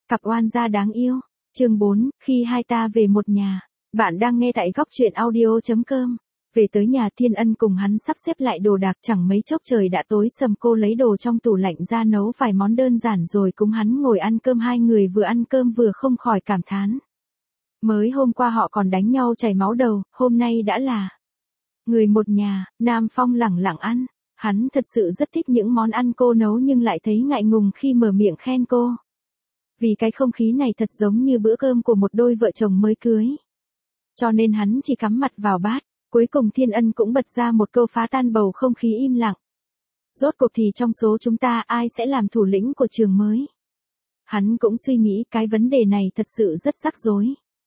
Cặp oan gia đáng yêu. Chương 4, khi hai ta về một nhà. Bạn đang nghe tại góc truyện audio.com. Về tới nhà, Thiên Ân cùng hắn sắp xếp lại đồ đạc, chẳng mấy chốc trời đã tối sầm. Cô lấy đồ trong tủ lạnh ra nấu vài món đơn giản rồi cùng hắn ngồi ăn cơm. Hai người vừa ăn cơm vừa không khỏi cảm thán. Mới hôm qua họ còn đánh nhau chảy máu đầu, hôm nay đã là người một nhà. Nam Phong lẳng lặng ăn. Hắn thật sự rất thích những món ăn cô nấu nhưng lại thấy ngại ngùng khi mở miệng khen cô. Vì cái không khí này thật giống như bữa cơm của một đôi vợ chồng mới cưới. Cho nên hắn chỉ cắm mặt vào bát. Cuối cùng Thiên Ân cũng bật ra một câu phá tan bầu không khí im lặng. Rốt cuộc thì trong số chúng ta ai sẽ làm thủ lĩnh của trường mới? Hắn cũng suy nghĩ cái vấn đề này thật sự rất rắc rối.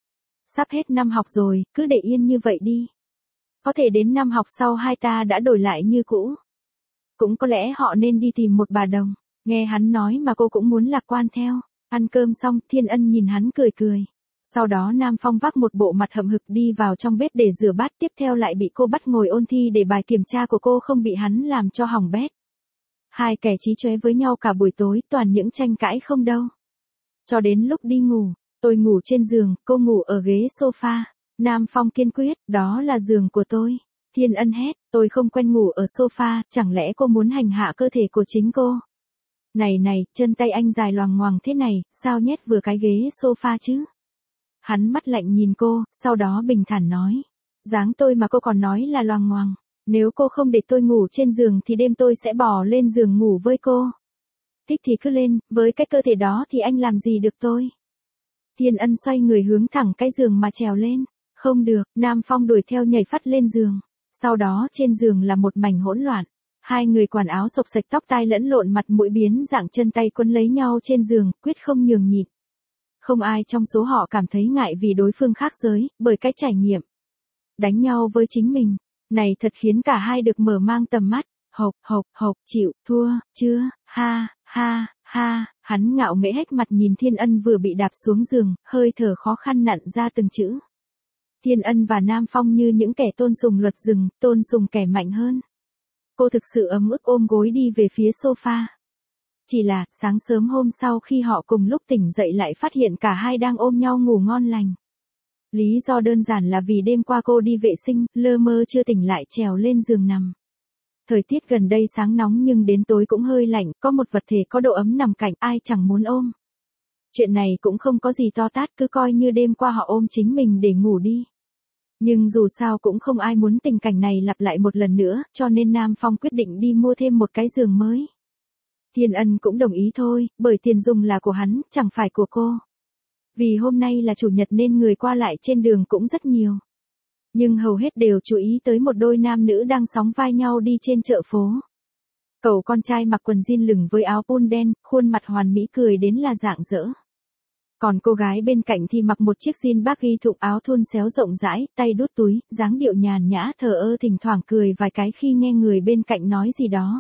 Sắp hết năm học rồi, cứ để yên như vậy đi. Có thể đến năm học sau hai ta đã đổi lại như cũ. Cũng có lẽ họ nên đi tìm một bà đồng. Nghe hắn nói mà cô cũng muốn lạc quan theo. Ăn cơm xong, Thiên Ân nhìn hắn cười cười. Sau đó Nam Phong vác một bộ mặt hậm hực đi vào trong bếp để rửa bát, tiếp theo lại bị cô bắt ngồi ôn thi để bài kiểm tra của cô không bị hắn làm cho hỏng bét. Hai kẻ chí chóe với nhau cả buổi tối, toàn những tranh cãi không đâu. Cho đến lúc đi ngủ, tôi ngủ trên giường, cô ngủ ở ghế sofa. Nam Phong kiên quyết, đó là giường của tôi. Thiên Ân hét, tôi không quen ngủ ở sofa, chẳng lẽ cô muốn hành hạ cơ thể của chính cô? Này, chân tay anh dài loằng ngoằng thế này, sao nhét vừa cái ghế sofa chứ? Hắn mắt lạnh nhìn cô, sau đó bình thản nói. Dáng tôi mà cô còn nói là loằng ngoằng. Nếu cô không để tôi ngủ trên giường thì đêm tôi sẽ bò lên giường ngủ với cô. Thích thì cứ lên, với cái cơ thể đó thì anh làm gì được tôi? Thiên Ân xoay người hướng thẳng cái giường mà trèo lên. Không được, Nam Phong đuổi theo nhảy phắt lên giường. Sau đó trên giường là một mảnh hỗn loạn. Hai người quần áo xộc xệch, tóc tai lẫn lộn, mặt mũi biến dạng, chân tay quấn lấy nhau trên giường, quyết không nhường nhịn. Không ai trong số họ cảm thấy ngại vì đối phương khác giới, bởi cái trải nghiệm đánh nhau với chính mình này thật khiến cả hai được mở mang tầm mắt. Hộc, chịu thua chưa? Ha, hắn ngạo nghễ hết mặt nhìn Thiên Ân vừa bị đạp xuống giường, hơi thở khó khăn nặn ra từng chữ. Thiên Ân và Nam Phong như những kẻ tôn sùng luật rừng, tôn sùng kẻ mạnh hơn. Cô thực sự ấm ức ôm gối đi về phía sofa. Chỉ là, sáng sớm hôm sau khi họ cùng lúc tỉnh dậy lại phát hiện cả hai đang ôm nhau ngủ ngon lành. Lý do đơn giản là vì đêm qua cô đi vệ sinh, lơ mơ chưa tỉnh lại trèo lên giường nằm. Thời tiết gần đây sáng nóng nhưng đến tối cũng hơi lạnh, có một vật thể có độ ấm nằm cạnh, ai chẳng muốn ôm. Chuyện này cũng không có gì to tát, cứ coi như đêm qua họ ôm chính mình để ngủ đi. Nhưng dù sao cũng không ai muốn tình cảnh này lặp lại một lần nữa, cho nên Nam Phong quyết định đi mua thêm một cái giường mới. Thiên Ân cũng đồng ý thôi, bởi tiền dùng là của hắn, chẳng phải của cô. Vì hôm nay là chủ nhật nên người qua lại trên đường cũng rất nhiều. Nhưng hầu hết đều chú ý tới một đôi nam nữ đang sóng vai nhau đi trên chợ phố. Cậu con trai mặc quần jean lửng với áo pun đen, khuôn mặt hoàn mỹ cười đến là rạng rỡ. Còn cô gái bên cạnh thì mặc một chiếc jean baggy thụng, áo thun xéo rộng rãi, tay đút túi, dáng điệu nhàn nhã thờ ơ, thỉnh thoảng cười vài cái khi nghe người bên cạnh nói gì đó.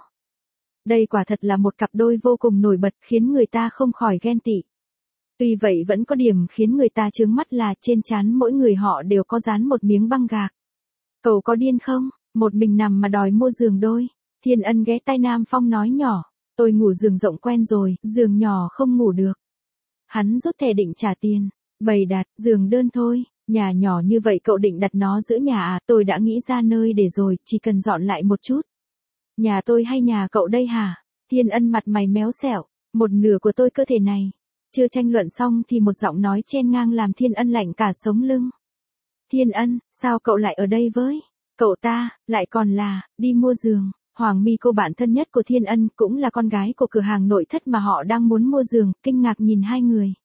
Đây quả thật là một cặp đôi vô cùng nổi bật, khiến người ta không khỏi ghen tị. Tuy vậy vẫn có điểm khiến người ta chướng mắt là trên trán mỗi người họ đều có dán một miếng băng gạc. Cậu có điên không? Một mình nằm mà đòi mua giường đôi. Thiên Ân ghé tai Nam Phong nói nhỏ. Tôi ngủ giường rộng quen rồi, giường nhỏ không ngủ được. Hắn rút thẻ định trả tiền. Bày đặt, giường đơn thôi. Nhà nhỏ như vậy cậu định đặt nó giữa nhà à? Tôi đã nghĩ ra nơi để rồi, chỉ cần dọn lại một chút. Nhà tôi hay nhà cậu đây hả? Thiên Ân mặt mày méo xẹo. Một nửa của tôi cơ thể này. Chưa tranh luận xong thì một giọng nói chen ngang làm Thiên Ân lạnh cả sống lưng. Thiên Ân, sao cậu lại ở đây với? Cậu ta, lại còn là, đi mua giường. Hoàng My, cô bạn thân nhất của Thiên Ân, cũng là con gái của cửa hàng nội thất mà họ đang muốn mua giường, kinh ngạc nhìn hai người.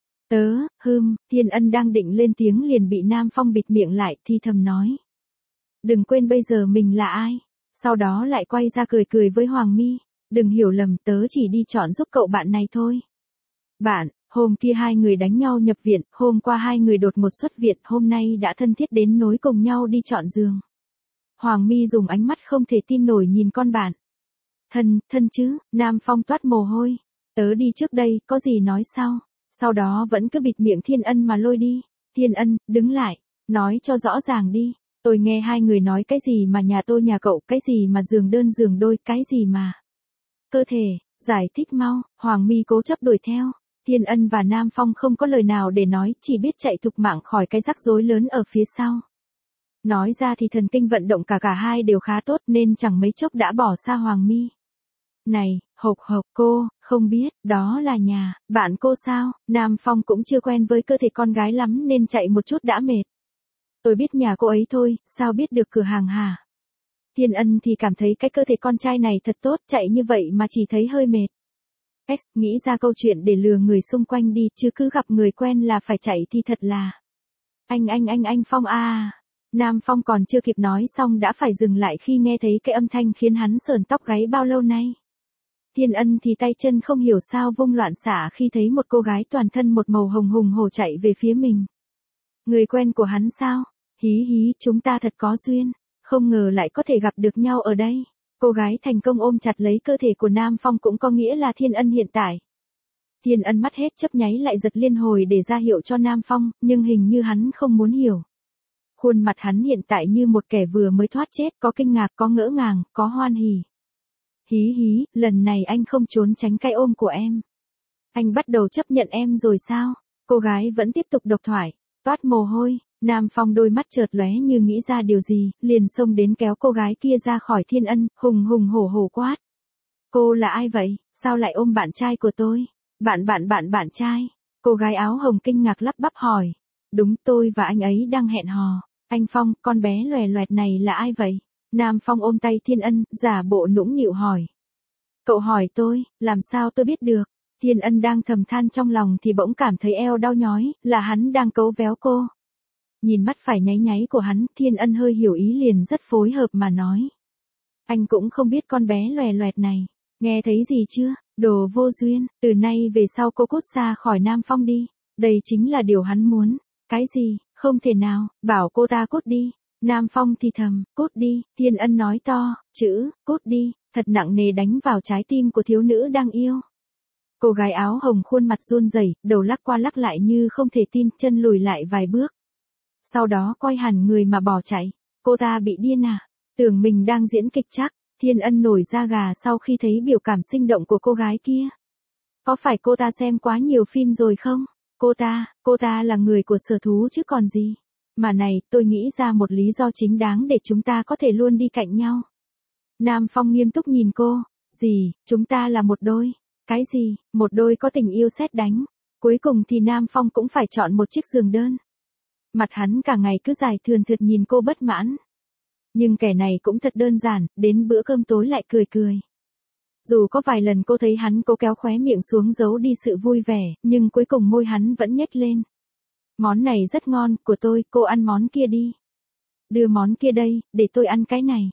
Thiên Ân đang định lên tiếng liền bị Nam Phong bịt miệng lại, thì thầm nói. Đừng quên bây giờ mình là ai. Sau đó lại quay ra cười với Hoàng My. Đừng hiểu lầm, tớ chỉ đi chọn giúp cậu bạn này thôi. Bạn, hôm kia hai người đánh nhau nhập viện, hôm qua hai người đột ngột xuất viện, hôm nay đã thân thiết đến nối cùng nhau đi chọn giường. Hoàng My dùng ánh mắt không thể tin nổi nhìn con bạn. Thân chứ? Nam Phong toát mồ hôi. Tớ đi trước đây, có gì nói sau. Sau đó vẫn cứ bịt miệng Thiên Ân mà lôi đi. Thiên Ân, đứng lại, nói cho rõ ràng đi. Tôi nghe hai người nói cái gì mà nhà tôi nhà cậu, cái gì mà giường đơn giường đôi, cái gì mà cơ thể, giải thích mau. Hoàng My cố chấp đuổi theo. Thiên Ân và Nam Phong không có lời nào để nói, chỉ biết chạy thục mạng khỏi cái rắc rối lớn ở phía sau. Nói ra thì thần kinh vận động cả hai đều khá tốt nên chẳng mấy chốc đã bỏ xa Hoàng Mi. Này, hộc hộc cô, không biết, đó là nhà, bạn cô sao? Nam Phong cũng chưa quen với cơ thể con gái lắm nên chạy một chút đã mệt. Tôi biết nhà cô ấy thôi, sao biết được cửa hàng hả? Thiên Ân thì cảm thấy cái cơ thể con trai này thật tốt, chạy như vậy mà chỉ thấy hơi mệt. X nghĩ ra câu chuyện để lừa người xung quanh đi, chứ cứ gặp người quen là phải chạy thì thật là. Anh Phong à. Nam Phong còn chưa kịp nói xong đã phải dừng lại khi nghe thấy cái âm thanh khiến hắn sởn tóc gáy bao lâu nay. Thiên Ân thì tay chân không hiểu sao vung loạn xạ khi thấy một cô gái toàn thân một màu hồng hùng hổ chạy về phía mình. Người quen của hắn sao? Hí hí, chúng ta thật có duyên, không ngờ lại có thể gặp được nhau ở đây. Cô gái thành công ôm chặt lấy cơ thể của Nam Phong cũng có nghĩa là Thiên Ân hiện tại. Thiên Ân mắt hết chớp nháy lại giật liên hồi để ra hiệu cho Nam Phong, nhưng hình như hắn không muốn hiểu. Khuôn mặt hắn hiện tại như một kẻ vừa mới thoát chết, có kinh ngạc, có ngỡ ngàng, có hoan hỉ. Hí hí, lần này anh không trốn tránh cái ôm của em. Anh bắt đầu chấp nhận em rồi sao? Cô gái vẫn tiếp tục độc thoại, toát mồ hôi. Nam Phong đôi mắt chợt lóe như nghĩ ra điều gì, liền xông đến kéo cô gái kia ra khỏi Thiên Ân, hùng hùng hổ hổ quát. Cô là ai vậy, sao lại ôm bạn trai của tôi? Bạn trai. Cô gái áo hồng kinh ngạc lắp bắp hỏi. Đúng, tôi và anh ấy đang hẹn hò. Anh Phong, con bé loè loẹt này là ai vậy? Nam Phong ôm tay Thiên Ân, giả bộ nũng nịu hỏi. Cậu hỏi tôi, làm sao tôi biết được? Thiên Ân đang thầm than trong lòng thì bỗng cảm thấy eo đau nhói, là hắn đang cấu véo cô. Nhìn mắt phải nháy nháy của hắn, Thiên Ân hơi hiểu ý liền rất phối hợp mà nói. Anh cũng không biết con bé loè loẹt này, nghe thấy gì chưa, đồ vô duyên, từ nay về sau cô cút xa khỏi Nam Phong đi, đây chính là điều hắn muốn. Cái gì, không thể nào, bảo cô ta cút đi. Nam Phong thì thầm, cút đi, Thiên Ân nói to, chữ, cút đi, thật nặng nề đánh vào trái tim của thiếu nữ đang yêu. Cô gái áo hồng khuôn mặt run rẩy, đầu lắc qua lắc lại như không thể tin, chân lùi lại vài bước. Sau đó quay hẳn người mà bỏ chạy. Cô ta bị điên à? Tưởng mình đang diễn kịch chắc. Thiên Ân nổi da gà sau khi thấy biểu cảm sinh động của cô gái kia. Có phải cô ta xem quá nhiều phim rồi không? Cô ta là người của sở thú chứ còn gì. Mà này, tôi nghĩ ra một lý do chính đáng để chúng ta có thể luôn đi cạnh nhau. Nam Phong nghiêm túc nhìn cô. Gì, chúng ta là một đôi. Cái gì, một đôi có tình yêu sét đánh. Cuối cùng thì Nam Phong cũng phải chọn một chiếc giường đơn. Mặt hắn cả ngày cứ dài thườn thượt nhìn cô bất mãn. Nhưng kẻ này cũng thật đơn giản, đến bữa cơm tối lại cười cười. Dù có vài lần cô thấy hắn cố kéo khóe miệng xuống giấu đi sự vui vẻ, nhưng cuối cùng môi hắn vẫn nhếch lên. Món này rất ngon, của tôi, cô ăn món kia đi. Đưa món kia đây, để tôi ăn cái này.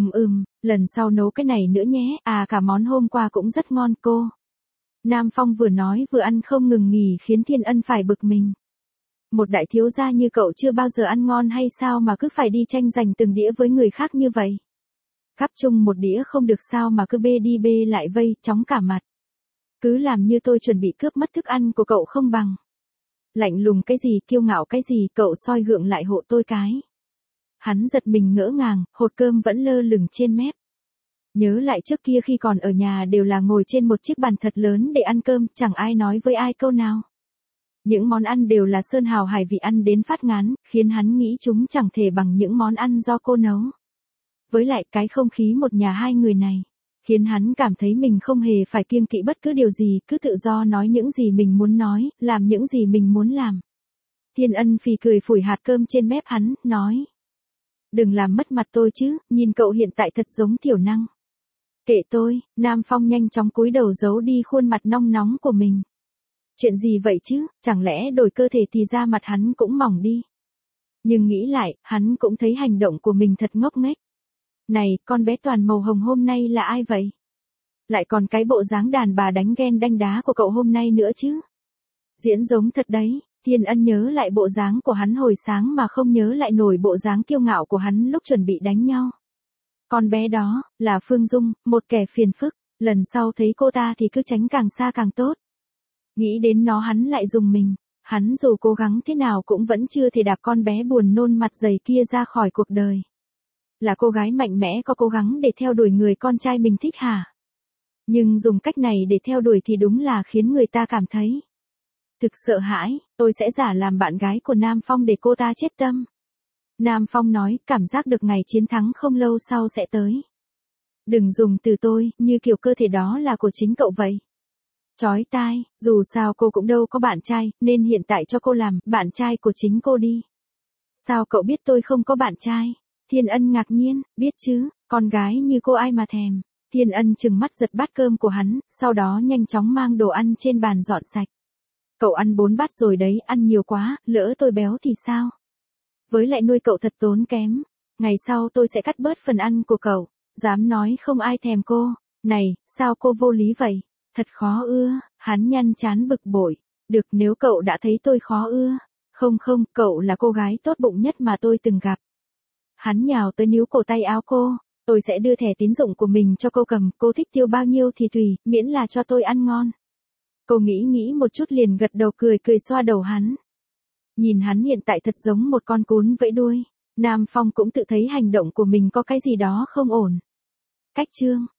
Lần sau nấu cái này nữa nhé, à cả món hôm qua cũng rất ngon cô. Nam Phong vừa nói vừa ăn không ngừng nghỉ khiến Thiên Ân phải bực mình. Một đại thiếu gia như cậu chưa bao giờ ăn ngon hay sao mà cứ phải đi tranh giành từng đĩa với người khác như vậy? Gắp chung một đĩa không được sao mà cứ bê đi bê lại vây, chóng cả mặt. Cứ làm như tôi chuẩn bị cướp mất thức ăn của cậu không bằng. Lạnh lùng cái gì, kiêu ngạo cái gì, cậu soi gượng lại hộ tôi cái. Hắn giật mình ngỡ ngàng, hột cơm vẫn lơ lửng trên mép. Nhớ lại trước kia khi còn ở nhà đều là ngồi trên một chiếc bàn thật lớn để ăn cơm, chẳng ai nói với ai câu nào. Những món ăn đều là sơn hào hải vị ăn đến phát ngán, khiến hắn nghĩ chúng chẳng thể bằng những món ăn do cô nấu. Với lại cái không khí một nhà hai người này, khiến hắn cảm thấy mình không hề phải kiêng kỵ bất cứ điều gì, cứ tự do nói những gì mình muốn nói, làm những gì mình muốn làm. Thiên Ân phì cười phủi hạt cơm trên mép hắn, nói. Đừng làm mất mặt tôi chứ, nhìn cậu hiện tại thật giống thiểu năng. Kệ tôi, Nam Phong nhanh chóng cúi đầu giấu đi khuôn mặt nong nóng của mình. Chuyện gì vậy chứ, chẳng lẽ đổi cơ thể thì da mặt hắn cũng mỏng đi. Nhưng nghĩ lại, hắn cũng thấy hành động của mình thật ngốc nghếch. Này, con bé toàn màu hồng hôm nay là ai vậy? Lại còn cái bộ dáng đàn bà đánh ghen đanh đá của cậu hôm nay nữa chứ. Diễn giống thật đấy, Thiên Ân nhớ lại bộ dáng của hắn hồi sáng mà không nhớ lại nổi bộ dáng kiêu ngạo của hắn lúc chuẩn bị đánh nhau. Con bé đó, là Phương Dung, một kẻ phiền phức, lần sau thấy cô ta thì cứ tránh càng xa càng tốt. Nghĩ đến nó hắn lại dùng mình, hắn dù cố gắng thế nào cũng vẫn chưa thể đạp con bé buồn nôn mặt dày kia ra khỏi cuộc đời. Là cô gái mạnh mẽ có cố gắng để theo đuổi người con trai mình thích hả? Nhưng dùng cách này để theo đuổi thì đúng là khiến người ta cảm thấy Thực sợ hãi, tôi sẽ giả làm bạn gái của Nam Phong để cô ta chết tâm. Nam Phong nói, cảm giác được ngày chiến thắng không lâu sau sẽ tới. Đừng dùng từ tôi, như kiểu cơ thể đó là của chính cậu vậy. Chói tai, dù sao cô cũng đâu có bạn trai, nên hiện tại cho cô làm bạn trai của chính cô đi. Sao cậu biết tôi không có bạn trai? Thiên Ân ngạc nhiên, biết chứ, con gái như cô ai mà thèm. Thiên Ân trừng mắt giật bát cơm của hắn, sau đó nhanh chóng mang đồ ăn trên bàn dọn sạch. Cậu ăn 4 bát rồi đấy, ăn nhiều quá, lỡ tôi béo thì sao? Với lại nuôi cậu thật tốn kém. Ngày sau tôi sẽ cắt bớt phần ăn của cậu. Dám nói không ai thèm cô. Này, sao cô vô lý vậy? Thật khó ưa, hắn nhăn chán bực bội. Được, nếu cậu đã thấy tôi khó ưa. Không không, cậu là cô gái tốt bụng nhất mà tôi từng gặp. Hắn nhào tới níu cổ tay áo cô. Tôi sẽ đưa thẻ tín dụng của mình cho cô cầm, cô thích tiêu bao nhiêu thì tùy, miễn là cho tôi ăn ngon. Cô nghĩ một chút liền gật đầu cười xoa đầu hắn. Nhìn hắn hiện tại thật giống một con cún vẫy đuôi. Nam Phong cũng tự thấy hành động của mình có cái gì đó không ổn. Cách chương